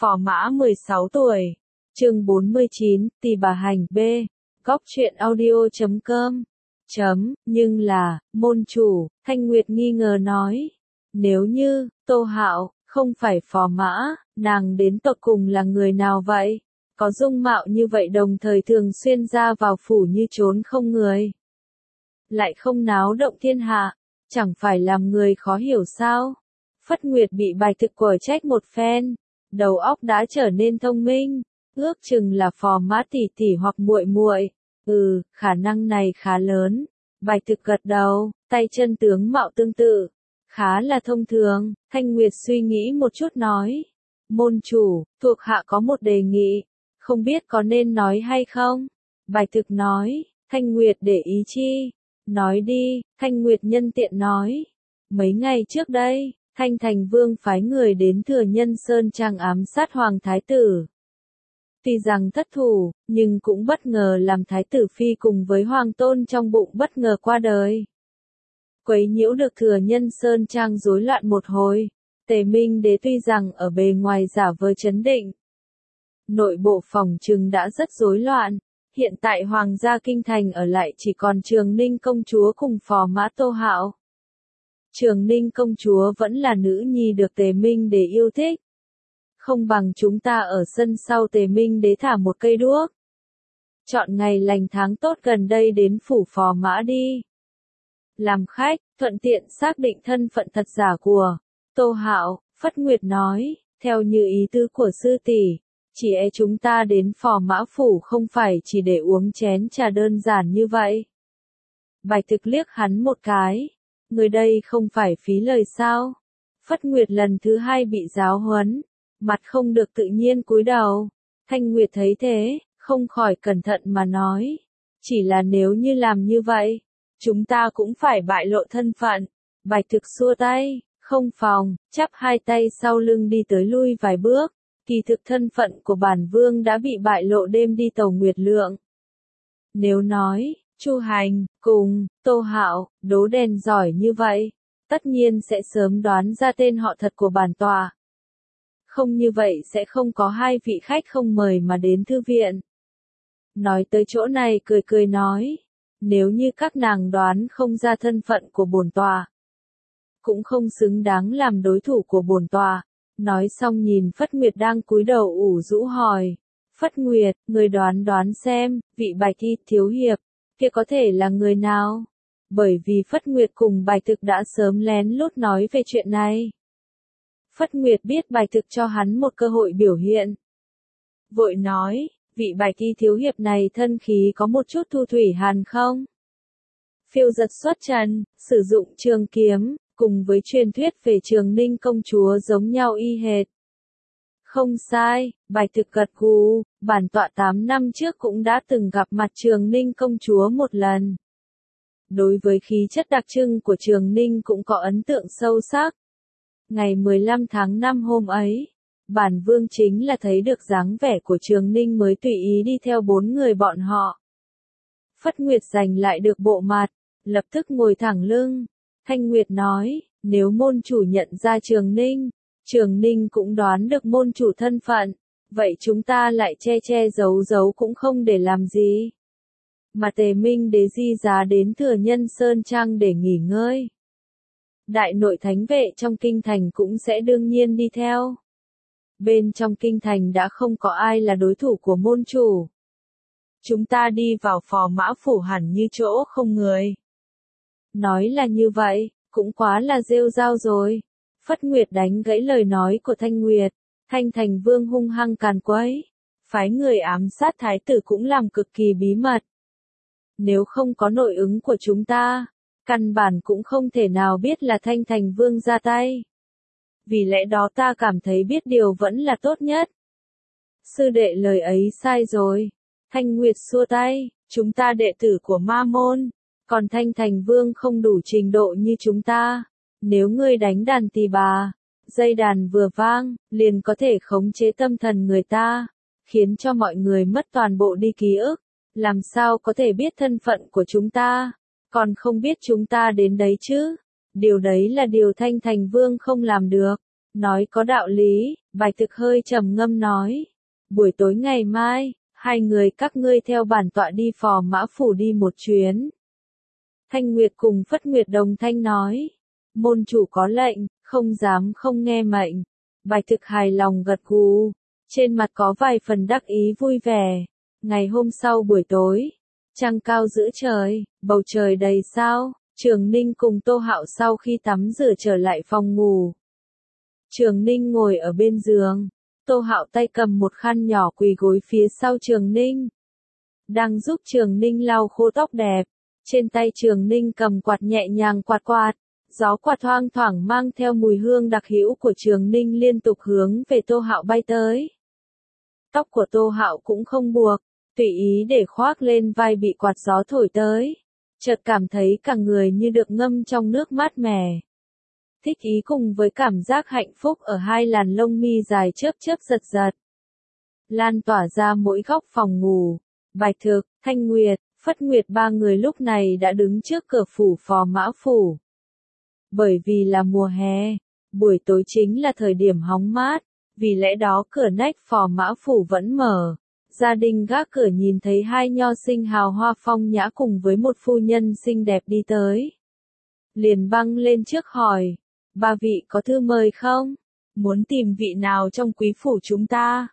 Phò Mã 16 tuổi. Chương 49, Tỳ Bà Hành B. Góc truyện audio.com. Nhưng là, môn chủ, Thanh Nguyệt nghi ngờ nói. Nếu như, Tô Hạo, không phải Phò Mã, nàng đến tột cùng là người nào vậy? Có dung mạo như vậy đồng thời thường xuyên ra vào phủ như trốn không người. Lại không náo động thiên hạ, chẳng phải làm người khó hiểu sao? Phất Nguyệt bị bài thực quở trách một phen, đầu óc đã trở nên thông minh, ước chừng là Phò Mã tỷ tỷ hoặc muội muội. Khả năng này khá lớn. Bài thực gật đầu, tay chân tướng mạo tương tự, khá là thông thường. Thanh Nguyệt suy nghĩ một chút nói, môn chủ, thuộc hạ có một đề nghị, không biết có nên nói hay không? Bài thực nói, Thanh Nguyệt để ý chi? Nói đi. Thanh Nguyệt nhân tiện nói, mấy ngày trước đây, Thanh Thành Vương phái người đến Thừa Nhân Sơn Trang ám sát Hoàng Thái Tử. Tuy rằng thất thủ, nhưng cũng bất ngờ làm Thái Tử Phi cùng với Hoàng Tôn trong bụng bất ngờ qua đời. Quấy nhiễu được Thừa Nhân Sơn Trang rối loạn một hồi. Tề Minh Đế tuy rằng ở bề ngoài giả vờ trấn định, nội bộ phòng trừng đã rất rối loạn. Hiện tại Hoàng gia Kinh Thành ở lại chỉ còn Trường Ninh công chúa cùng Phò Mã Tô Hạo. Trường Ninh công chúa vẫn là nữ nhi được Tề Minh Đế yêu thích. Không bằng chúng ta ở sân sau Tề Minh Đế thả một cây đuốc. Chọn ngày lành tháng tốt gần đây đến phủ Phò Mã đi. Làm khách, thuận tiện xác định thân phận thật giả của Tô Hạo. Phất Nguyệt nói, theo như ý tứ của sư tỷ, chỉ e chúng ta đến Phò Mã phủ không phải chỉ để uống chén trà đơn giản như vậy. Bài thực liếc hắn một cái, người đây không phải phí lời sao? Phất Nguyệt lần thứ hai bị giáo huấn, mặt không được tự nhiên cúi đầu. Thanh Nguyệt thấy thế, không khỏi cẩn thận mà nói, chỉ là nếu như làm như vậy, chúng ta cũng phải bại lộ thân phận. Bài thực xua tay, không phòng, chắp hai tay sau lưng đi tới lui vài bước. Kỳ thực thân phận của bản vương đã bị bại lộ đêm đi tàu Nguyệt Lượng. Nếu nói, Chu Hành, cùng, Tô Hạo, đố đèn giỏi như vậy, tất nhiên sẽ sớm đoán ra tên họ thật của bản tọa. Không như vậy sẽ không có hai vị khách không mời mà đến thư viện. Nói tới chỗ này cười cười nói, nếu như các nàng đoán không ra thân phận của bổn tọa, cũng không xứng đáng làm đối thủ của bổn tọa. Nói xong nhìn Phất Nguyệt đang cúi đầu ủ rũ hỏi, Phất Nguyệt, người đoán xem, vị Bạch Y thiếu hiệp, kia có thể là người nào? Bởi vì Phất Nguyệt cùng Bài thực đã sớm lén lút nói về chuyện này. Phất Nguyệt biết Bài thực cho hắn một cơ hội biểu hiện. Vội nói, vị Bạch Y thiếu hiệp này thân khí có một chút Thu Thủy Hàn không? Phiêu giật xuất trần, sử dụng trường kiếm, cùng với truyền thuyết về Trường Ninh công chúa giống nhau y hệt. Không sai, Bài thực gật gù, bản tọa 8 năm trước cũng đã từng gặp mặt Trường Ninh công chúa một lần. Đối với khí chất đặc trưng của Trường Ninh cũng có ấn tượng sâu sắc. Ngày 15 tháng 5 hôm ấy, bản vương chính là thấy được dáng vẻ của Trường Ninh mới tùy ý đi theo 4 người bọn họ. Phất Nguyệt giành lại được bộ mặt, lập tức ngồi thẳng lưng. Thanh Nguyệt nói, nếu môn chủ nhận ra Trường Ninh cũng đoán được môn chủ thân phận, vậy chúng ta lại che giấu cũng không để làm gì. Mà Tề Minh Đế di giá đến Thừa Nhân Sơn Trang để nghỉ ngơi. Đại nội thánh vệ trong kinh thành cũng sẽ đương nhiên đi theo. Bên trong kinh thành đã không có ai là đối thủ của môn chủ. Chúng ta đi vào Phò Mã phủ hẳn như chỗ không người. Nói là như vậy, cũng quá là rêu rao rồi. Phất Nguyệt đánh gãy lời nói của Thanh Nguyệt. Thanh Thành Vương hung hăng càn quấy, phái người ám sát Thái tử cũng làm cực kỳ bí mật. Nếu không có nội ứng của chúng ta, căn bản cũng không thể nào biết là Thanh Thành Vương ra tay. Vì lẽ đó ta cảm thấy biết điều vẫn là tốt nhất. Sư đệ lời ấy sai rồi. Thanh Nguyệt xua tay, chúng ta đệ tử của Ma môn, còn Thanh Thành Vương không đủ trình độ như chúng ta. Nếu ngươi đánh đàn tỳ bà, dây đàn vừa vang, liền có thể khống chế tâm thần người ta, khiến cho mọi người mất toàn bộ đi ký ức. Làm sao có thể biết thân phận của chúng ta, còn không biết chúng ta đến đấy chứ? Điều đấy là điều Thanh Thành Vương không làm được. Nói có đạo lý, Bạch Thực hơi trầm ngâm nói. Buổi tối ngày mai, hai người các ngươi theo bản tọa đi Phò Mã Phủ đi một chuyến. Thanh Nguyệt cùng Phất Nguyệt đồng thanh nói. Môn chủ có lệnh, không dám không nghe mệnh. Bạch Thực hài lòng gật gù, trên mặt có vài phần đắc ý vui vẻ. Ngày hôm sau buổi tối, trăng cao giữa trời, bầu trời đầy sao, Trường Ninh cùng Tô Hạo sau khi tắm rửa trở lại phòng ngủ. Trường Ninh ngồi ở bên giường, Tô Hạo tay cầm một khăn nhỏ quỳ gối phía sau Trường Ninh. Đang giúp Trường Ninh lau khô tóc đẹp, trên tay Trường Ninh cầm quạt nhẹ nhàng quạt quạt, gió quạt thoang thoảng mang theo mùi hương đặc hữu của Trường Ninh liên tục hướng về Tô Hạo bay tới. Tóc của Tô Hạo cũng không buộc, tùy ý để khoác lên vai bị quạt gió thổi tới, chợt cảm thấy cả người như được ngâm trong nước mát mẻ. Thích ý cùng với cảm giác hạnh phúc ở hai làn lông mi dài chớp chớp giật giật, lan tỏa ra mỗi góc phòng ngủ. Bạch Thực, Thanh Nguyệt, Phất Nguyệt ba người lúc này đã đứng trước cửa phủ Phò Mã Phủ. Bởi vì là mùa hè, buổi tối chính là thời điểm hóng mát, vì lẽ đó cửa nách Phò Mã Phủ vẫn mở. Gia đình gác cửa nhìn thấy hai nho sinh hào hoa phong nhã cùng với một phu nhân xinh đẹp đi tới. Liền băng lên trước hỏi, ba vị có thư mời không? Muốn tìm vị nào trong quý phủ chúng ta?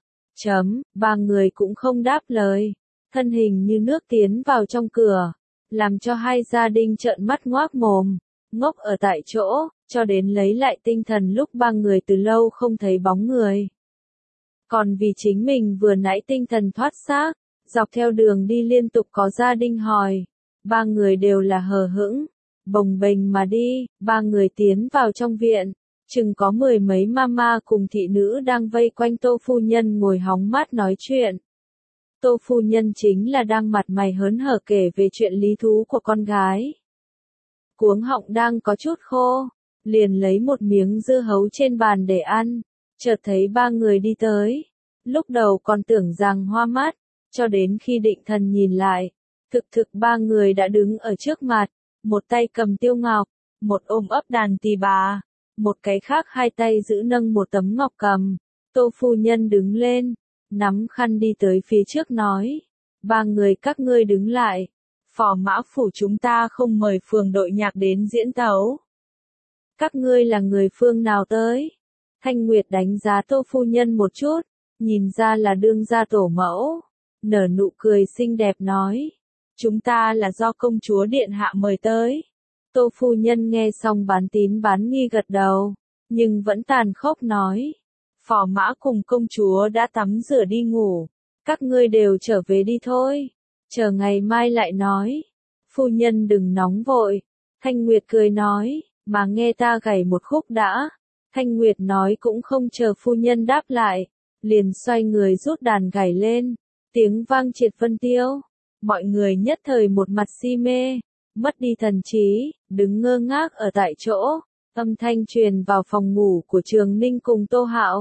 Ba người cũng không đáp lời, thân hình như nước tiến vào trong cửa, làm cho hai gia đình trợn mắt ngoác mồm, ngốc ở tại chỗ, cho đến lấy lại tinh thần lúc ba người từ lâu không thấy bóng người. Còn vì chính mình vừa nãy tinh thần thoát xác, dọc theo đường đi liên tục có gia đình hỏi, ba người đều là hờ hững, bồng bềnh mà đi. Ba người tiến vào trong viện, chừng có mười mấy mama cùng thị nữ đang vây quanh Tô phu nhân ngồi hóng mát nói chuyện. Tô phu nhân chính là đang mặt mày hớn hở kể về chuyện lý thú của con gái. Cuống họng đang có chút khô, liền lấy một miếng dưa hấu trên bàn để ăn, chợt thấy ba người đi tới. Lúc đầu còn tưởng rằng hoa mắt, cho đến khi định thần nhìn lại, thực ba người đã đứng ở trước mặt, một tay cầm tiêu ngọc, một ôm ấp đàn tỳ bà, một cái khác hai tay giữ nâng một tấm ngọc cầm. Tô phu nhân đứng lên, nắm khăn đi tới phía trước nói, ba người các ngươi đứng lại, Phò Mã Phủ chúng ta không mời phường đội nhạc đến diễn tấu. Các ngươi là người phương nào tới? Thanh Nguyệt đánh giá Tô phu nhân một chút, nhìn ra là đương gia tổ mẫu, nở nụ cười xinh đẹp nói, chúng ta là do công chúa điện hạ mời tới. Tô phu nhân nghe xong bán tín bán nghi gật đầu, nhưng vẫn tàn khốc nói, Phò Mã cùng công chúa đã tắm rửa đi ngủ, các ngươi đều trở về đi thôi, chờ ngày mai lại nói. Phu nhân đừng nóng vội. Thanh Nguyệt cười nói, mà nghe ta gảy một khúc đã. Thanh Nguyệt nói cũng không chờ phu nhân đáp lại, liền xoay người rút đàn gảy lên, tiếng vang triệt vân tiêu. Mọi người nhất thời một mặt si mê, mất đi thần trí, đứng ngơ ngác ở tại chỗ. Âm thanh truyền vào phòng ngủ của Trường Ninh cùng Tô Hạo.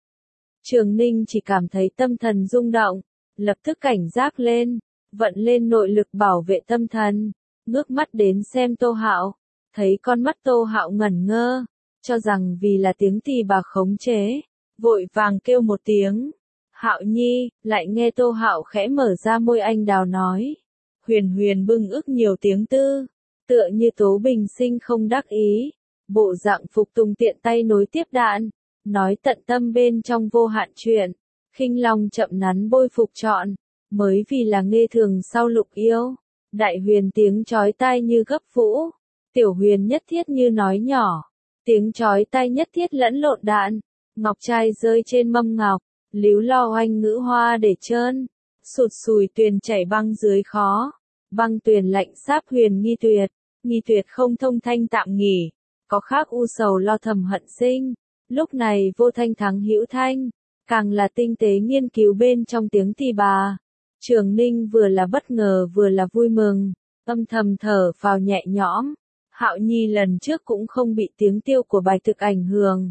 Trường Ninh chỉ cảm thấy tâm thần rung động, lập tức cảnh giác lên, vận lên nội lực bảo vệ tâm thần, ngước mắt đến xem Tô Hạo, thấy con mắt Tô Hạo ngẩn ngơ, cho rằng vì là tiếng tỳ bà khống chế, vội vàng kêu một tiếng, Hạo Nhi, lại nghe Tô Hạo khẽ mở ra môi anh đào nói, huyền huyền bưng ức nhiều tiếng tư, tựa như Tố Bình Sinh không đắc ý, bộ dạng phục tùng tiện tay nối tiếp đạn, nói tận tâm bên trong vô hạn chuyện, khinh long chậm nắn bôi phục trọn, mới vì là nghe thường sau lục yêu, đại huyền tiếng chói tai như gấp vũ, tiểu huyền nhất thiết như nói nhỏ, tiếng chói tai nhất thiết lẫn lộn đạn, ngọc trai rơi trên mâm ngọc, líu lo oanh ngữ hoa để trơn, sụt sùi tuyền chảy băng dưới khó, băng tuyền lạnh sáp huyền nghi tuyệt không thông thanh tạm nghỉ, có khác u sầu lo thầm hận sinh, lúc này vô thanh thắng hữu thanh, càng là tinh tế nghiên cứu bên trong tiếng tỳ bà. Trường Ninh vừa là bất ngờ vừa là vui mừng, âm thầm thở phào nhẹ nhõm. Hạo Nhi lần trước cũng không bị tiếng tiêu của Bạch Thực ảnh hưởng,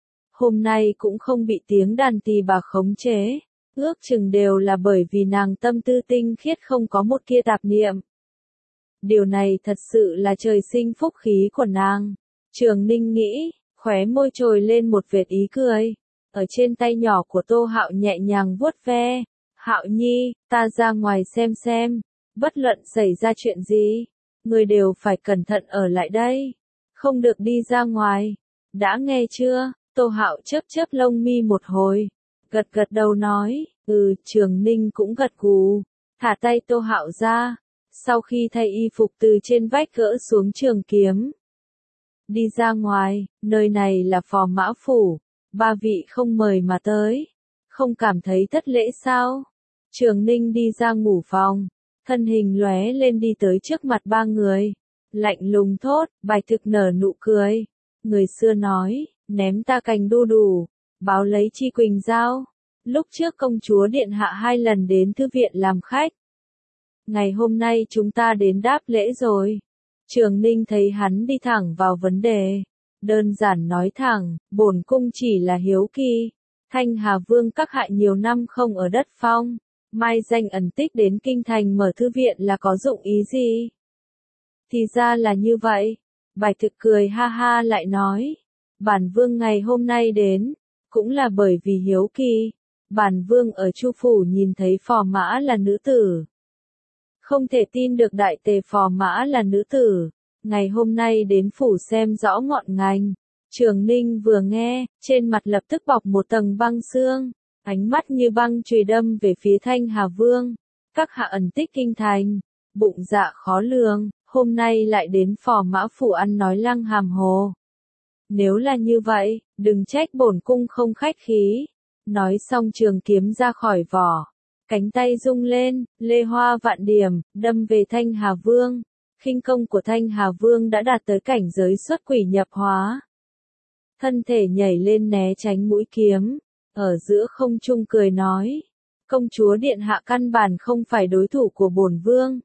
hôm nay cũng không bị tiếng đàn tỳ bà khống chế, ước chừng đều là bởi vì nàng tâm tư tinh khiết không có một kia tạp niệm. Điều này thật sự là trời sinh phúc khí của nàng. Trường Ninh nghĩ, Khóe môi trồi lên một vệt ý cười. Ở trên tay nhỏ của Tô Hạo nhẹ nhàng vuốt ve. Hạo Nhi, ta ra ngoài xem. Bất luận xảy ra chuyện gì, người đều phải cẩn thận ở lại đây. Không được đi ra ngoài. Đã nghe chưa? Tô Hạo chớp lông mi một hồi. Gật đầu nói, Trường Ninh cũng gật gù. Thả tay Tô Hạo ra. Sau khi thay y phục từ trên vách gỡ xuống trường kiếm. Đi ra ngoài, nơi này là Phò Mã Phủ. Ba vị không mời mà tới. Không cảm thấy thất lễ sao? Trường Ninh đi ra ngủ phòng. Thân hình lóe lên đi tới trước mặt ba người. Lạnh lùng thốt, Bài Thực nở nụ cười. Người xưa nói, ném ta cành đu đủ, báo lấy chi quỳnh giao. Lúc trước công chúa điện hạ 2 lần đến thư viện làm khách. Ngày hôm nay chúng ta đến đáp lễ rồi. Trường Ninh thấy hắn đi thẳng vào vấn đề. Đơn giản nói thẳng, bổn cung chỉ là hiếu kỳ. Thanh Hà Vương các hạ nhiều năm không ở đất phong. Mai danh ẩn tích đến kinh thành mở thư viện là có dụng ý gì? Thì ra là như vậy. Bài Thực cười ha ha lại nói. Bản vương ngày hôm nay đến, cũng là bởi vì hiếu kỳ. Bản vương ở Chu Phủ nhìn thấy Phò Mã là nữ tử. Không thể tin được đại tề Phò Mã là nữ tử. Ngày hôm nay đến phủ xem rõ ngọn ngành. Trường Ninh vừa nghe, trên mặt lập tức bọc một tầng băng xương. Ánh mắt như băng chùy đâm về phía Thanh Hà Vương. Các hạ ẩn tích kinh thành. Bụng dạ khó lường, hôm nay lại đến Phò Mã Phủ ăn nói lăng hàm hồ. Nếu là như vậy, đừng trách bổn cung không khách khí. Nói xong trường kiếm ra khỏi vỏ. Cánh tay rung lên, lê hoa vạn điểm, đâm về Thanh Hà Vương. Khinh công của Thanh Hà Vương đã đạt tới cảnh giới xuất quỷ nhập hóa. Thân thể nhảy lên né tránh mũi kiếm. Ở giữa không trung cười nói. Công chúa điện hạ căn bản không phải đối thủ của bổn vương.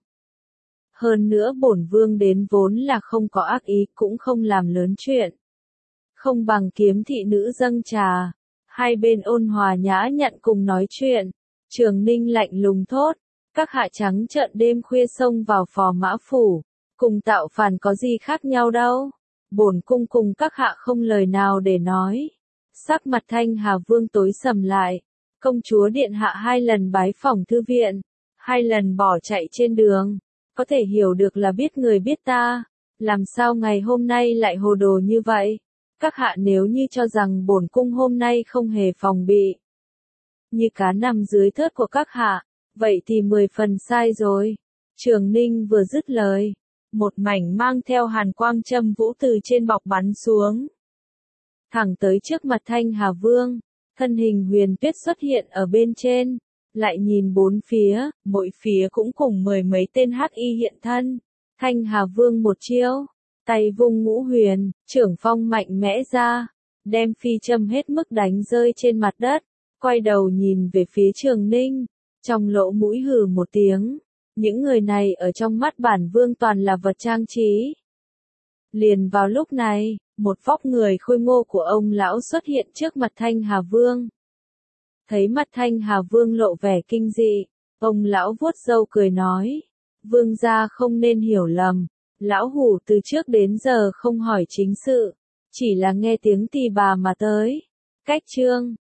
Hơn nữa bổn vương đến vốn là không có ác ý cũng không làm lớn chuyện. Không bằng kiếm thị nữ dâng trà. Hai bên ôn hòa nhã nhặn cùng nói chuyện. Trường Ninh lạnh lùng thốt. Các hạ trắng trợn đêm khuya xông vào Phò Mã Phủ. Cùng tạo phản có gì khác nhau đâu. Bổn cung cùng các hạ không lời nào để nói. Sắc mặt Thanh Hà Vương tối sầm lại. Công chúa điện hạ 2 lần bái phỏng thư viện. 2 lần bỏ chạy trên đường. Có thể hiểu được là biết người biết ta. Làm sao ngày hôm nay lại hồ đồ như vậy? Các hạ nếu như cho rằng bổn cung hôm nay không hề phòng bị. Như cá nằm dưới thớt của các hạ. Vậy thì 10 phần sai rồi. Trường Ninh vừa dứt lời. Một mảnh mang theo hàn quang châm vũ từ trên bọc bắn xuống. Thẳng tới trước mặt Thanh Hà Vương. Thân hình Huyền Tuyết xuất hiện ở bên trên. Lại nhìn bốn phía, mỗi phía cũng cùng 10 mấy tên hắc y hiện thân. Thanh Hà Vương một chiêu. Tay vung ngũ huyền, trưởng phong mạnh mẽ ra. Đem phi châm hết mức đánh rơi trên mặt đất. Quay đầu nhìn về phía Trường Ninh. Trong lỗ mũi hừ một tiếng. Những người này ở trong mắt bản vương toàn là vật trang trí. Liền vào lúc này, một vóc người khôi ngô của ông lão xuất hiện trước mặt Thanh Hà Vương. Thấy mặt Thanh Hà Vương lộ vẻ kinh dị, ông lão vuốt râu cười nói. Vương gia không nên hiểu lầm, lão hủ từ trước đến giờ không hỏi chính sự, chỉ là nghe tiếng tỳ bà mà tới. Cách chương